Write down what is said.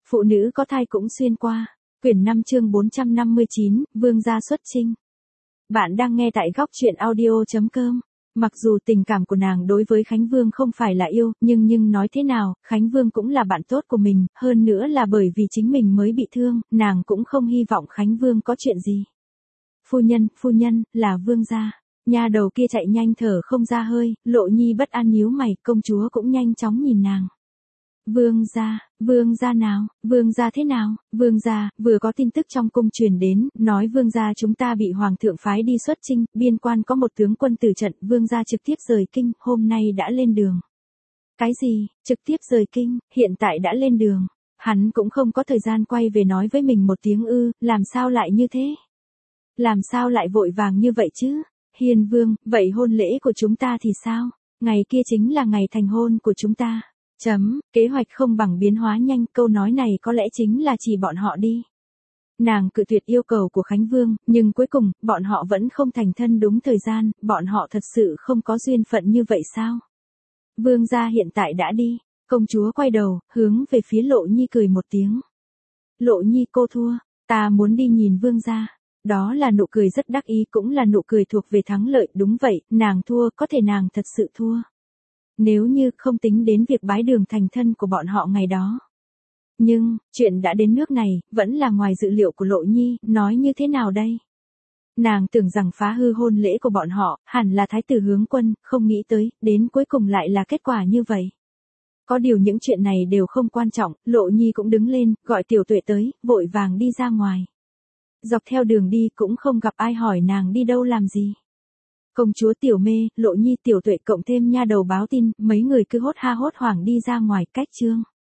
Phụ nữ có thai cũng xuyên qua. Quyển 5 chương 459, Vương gia xuất chinh. Bạn đang nghe tại góc truyện audio.com. Mặc dù tình cảm của nàng đối với Khánh Vương không phải là yêu, nhưng nói thế nào, Khánh Vương cũng là bạn tốt của mình, hơn nữa là bởi vì chính mình mới bị thương, nàng cũng không hy vọng Khánh Vương có chuyện gì. Phu nhân, là Vương gia. Nha đầu kia chạy nhanh thở không ra hơi, Lộ Nhi bất an nhíu mày, công chúa cũng nhanh chóng nhìn nàng. Vương gia nào, Vương gia thế nào, Vương gia, vừa có tin tức trong cung truyền đến, nói Vương gia chúng ta bị Hoàng thượng phái đi xuất chinh, biên quan có một tướng quân tử trận, Vương gia trực tiếp rời kinh, hôm nay đã lên đường. Cái gì, trực tiếp rời kinh, hiện tại đã lên đường, hắn cũng không có thời gian quay về nói với mình một tiếng làm sao lại như thế? Làm sao lại vội vàng như vậy chứ? Hiền Vương, vậy hôn lễ của chúng ta thì sao? Ngày kia chính là ngày thành hôn của chúng ta. Kế hoạch không bằng biến hóa nhanh, câu nói này có lẽ chính là chỉ bọn họ đi. Nàng cự tuyệt yêu cầu của Khánh Vương, nhưng cuối cùng, bọn họ vẫn không thành thân đúng thời gian, bọn họ thật sự không có duyên phận như vậy sao? Vương gia hiện tại đã đi, công chúa quay đầu, hướng về phía Lộ Nhi cười một tiếng. Lộ Nhi cô thua, ta muốn đi nhìn Vương gia. Đó là nụ cười rất đắc ý, cũng là nụ cười thuộc về thắng lợi, đúng vậy, nàng thua, có thể nàng thật sự thua. Nếu như không tính đến việc bái đường thành thân của bọn họ ngày đó. Nhưng, chuyện đã đến nước này, vẫn là ngoài dự liệu của Lộ Nhi, nói như thế nào đây? Nàng tưởng rằng phá hư hôn lễ của bọn họ, hẳn là thái tử hướng quân, không nghĩ tới, đến cuối cùng lại là kết quả như vậy. Có điều những chuyện này đều không quan trọng, Lộ Nhi cũng đứng lên, gọi Tiểu Tuệ tới, vội vàng đi ra ngoài. Dọc theo đường đi cũng không gặp ai hỏi nàng đi đâu làm gì. Công chúa Tiểu Mê, Lộ Nhi, Tiểu Tuệ cộng thêm nha đầu báo tin, mấy người cứ hốt ha hốt hoảng đi ra ngoài. Cách chương